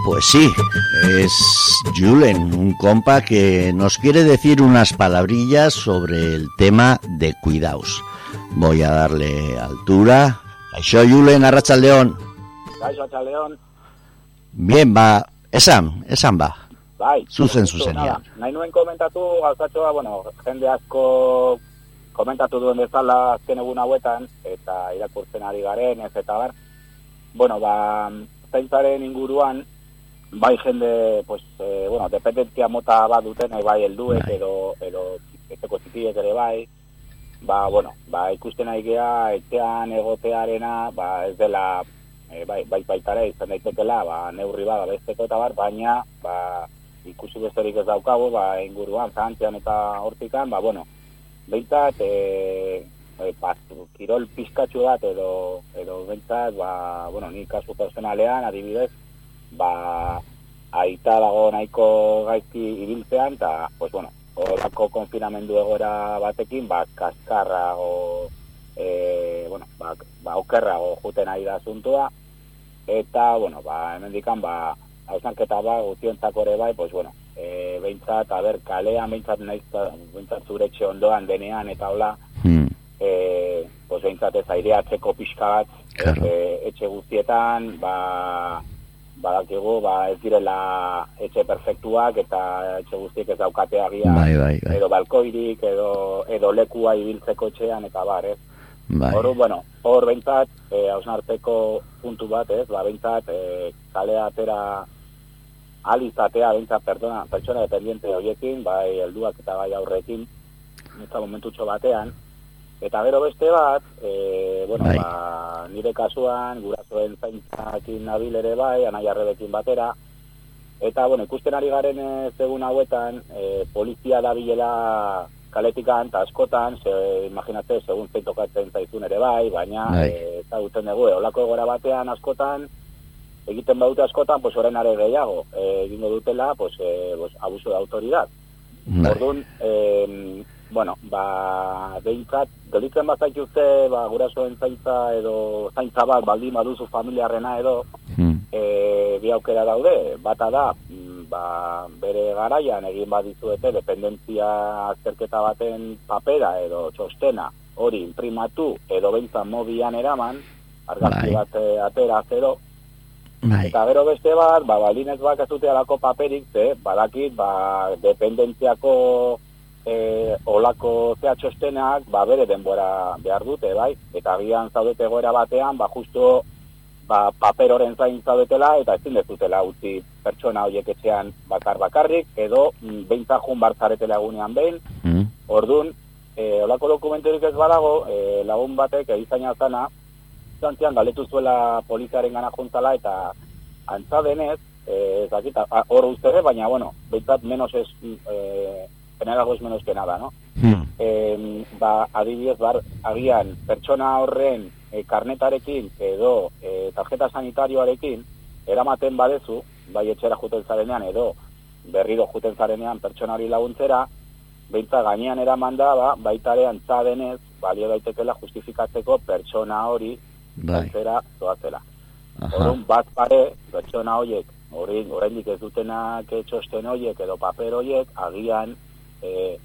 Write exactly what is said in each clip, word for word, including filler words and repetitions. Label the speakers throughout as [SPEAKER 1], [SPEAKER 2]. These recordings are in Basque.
[SPEAKER 1] Pues sí, es Julen, un compa que nos quiere decir unas palabrillas sobre el tema de cuidaos. Voy a darle altura. Kaixo Julen, arratsaldeon.
[SPEAKER 2] Kaixo arratsaldeon.
[SPEAKER 1] Bien, ba, esan, esan ba.
[SPEAKER 2] Bai,
[SPEAKER 1] zuzen zuzenean.
[SPEAKER 2] Nahi nuen komentatu, gauzatxoa, bueno, jende asko komentatu duen bezala azken egun hauetan, eta irakurtzen ari garen, ez eta bar. Bueno, ba, zaintzaren inguruan, bai jende, pues, eh, bueno, dependentzia mota bat duten, bai helduek bai. edo, edo etxeko txikiek ere bai, ba, bueno, ba, ikusten ari gea, etxean egotearena, ba, ez dela, e, bai, bai baitare, izan daitekela, ba, neurri bat, besteko eta bar, baina, ba, ikusi besterik ez daukagu, ba, inguruan, zantzian eta hortikan, ba, bueno, behintzat, e, e, pas, kirol pizkatxu bat, edo, edo behintzat, ba, bueno, ni kasu personalean, adibidez, ba, aita dago nahiko gaizki ibiltzean, eta, pues, bueno, horako konfinamendu egoera batekin, ba, kaskarrago, e, bueno, ba, ba, okerrago juten ari da asuntua, eta, bueno, ba, hemendikan, ba, hausanketa ba, guztiontzako ere bai, pues, bueno, e, behintzat, a ber, kalean, behintzat, naiz, behintzat zure etxe ondoan denean, eta hola, hmm. e, pues, behintzat ez aireatzeko pixka bat, claro. e, etxe guztietan, ba, badakigu, ba, ez direla etxe perfektuak, eta etxe guztiek ez daukate agian, bai, bai, bai. edo balkoirik, edo, edo lekua ibiltzeko etxean, eta bar, ez? Bai. Hor, bueno, hor behintzat, e, hausnarteko puntu bat, ez? Ba, behintzat, e, kalea atera alizatea, behintzat, perdona, pertsona dependiente horiekin, bai, helduak eta bai aurrekin, eta momentutxo batean, eta gero beste bat, e, bueno, bai. ba, nire kasuan, gurasoen zaintzakin nabil ere bai, anaiarrebekin batera, eta, bueno, ikusten ari garen egun hauetan, e, polizia da bilela kaletikan, eta askotan, ze, imaginatze, segun zein tokatzen zaizun ere bai, baina, bai. e, eta duten dugu, olako egora batean askotan, egiten badute askotan, pues, orain are gehiago, e, egingo dutela, pues, e, pues, abuso de autoridad. Bai. Orduan, e, bueno, ba, behintzat, delitzen bat zaituzte, ba, gurasoen zaintza edo zaintza bat, baldin baduzu familiarrena edo, hmm. e, bi aukera daude, bata da, ba, bere garaian egin badizuete, dependentzia azterketa baten papera edo txostena, hori imprimatu, edo behintzat mobian eraman, argazki bai. bat atera zero, bai. Eta gero beste bat, ba, baldin ez bak ez dute alako paperik, ze, badakit, ba, dependentziako E, olako zea txostenak, ba, bere denbora behar dute, bai? Eta agian zaudete goera batean, ba, justo, ba, paper horren zain zaudetela, eta ezin dezutela utzi pertsona horiek etxean bakar-bakarrik, edo behintzajun bartzaretela egunean behin. Mm. Orduan, e, olako dokumenturik ez badago, e, lagun batek edizaina zana, zantzian galetu zuela poliziaren gana juntzala, eta antza denez, e, zakita, hor ustere, baina, bueno, behintzat menos ez... E, generago es menos que nada, no? Hmm. Eh, ba, adibidez, bar, agian, pertsona horren e, karnetarekin edo e, tarjeta sanitarioarekin eramaten badezu, bai etxera juten zarenean edo berriro juten zarenean pertsona hori laguntzera, beintza gainean eraman da, ba, baitare antza denez, balio daitekela justifikatzeko pertsona hori zantzera zoazela. Horun, bat pare, pertsona horiek, oraindik ez dutenak txosten horiek edo paper horiek, agian, E,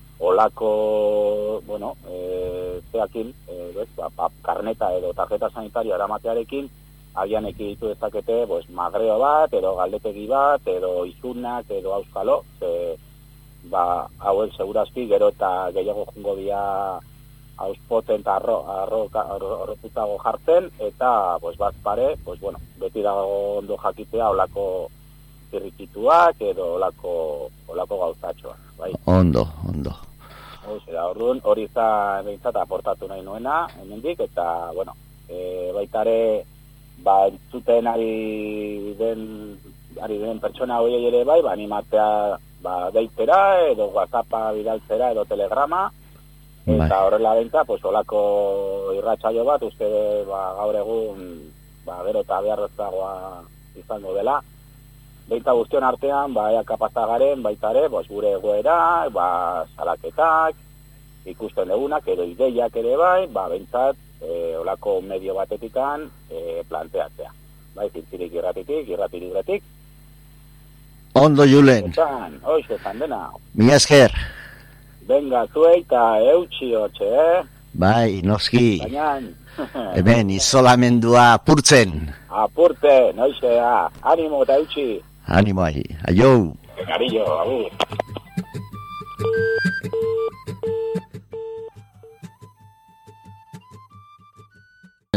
[SPEAKER 2] olako, bueno, e, zeakin, e, bez, ba, ba, karneta edo tarjeta sanitaria eramatearekin, agian ekiditu dezakete, pues, magreo bat, edo galdetegi bat, edo izunak, edo auskalo, ze, ba, hauel, segurazki, gero eta gehiago jungo dia auspoten eta arroputago jartzen, eta, pues, bat pare, pues, bueno, beti dago ondo jakitea olako zirrikituak edo olako, olako gauzatxoa. Bai. Ondo, ondo. Hora, orduan, hori izan behintzat aportatu nahi nuena, hemendik, eta, bueno, e, baitare, ba, entzuten ari den, ari den pertsona horiei ere bai, ba, animatzea, ba, deitera, edo WhatsAppa bidaltzera, edo telegrama, eta bai. Horrela behintzat, pues, olako irratsaio bat, uste, ba, gaur egun, ba, gero eta beharreztagoa izango dela, behintzat guztion artean, ba, ea kapazagaren, baitare, bos, gure egoera, ba, salaketak, ikusten degunak, edo ideiak ere bai, ba, behintzat, e, olako medio batetikan, e, planteatzea. Bai, zintzirik irratitik, irratirik,
[SPEAKER 1] Ondo, Julen.
[SPEAKER 2] Esan, hoxe, esan dena.
[SPEAKER 1] Mila esker.
[SPEAKER 2] Venga, zuei eta eutxi hotxe, eh?
[SPEAKER 1] Bai, noski.
[SPEAKER 2] Bainan.
[SPEAKER 1] Hemen, izolamendua apurtzen.
[SPEAKER 2] Apurten, hoxe, ah. Animo eta eutxi.
[SPEAKER 1] Animo ahi. Aio.
[SPEAKER 2] Carillo, agur.